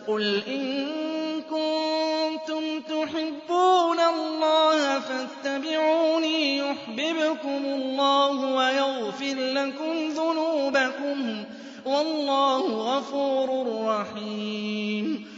قُلْ إِن كُنتُمْ تُحِبُّونَ اللَّهَ فَاتَّبِعُونِي يُحْبِبْكُمُ اللَّهُ وَيَغْفِرْ لَكُمْ ذُنُوبَكُمْ ۗ وَاللَّهُ غَفُورٌ رَّحِيمٌ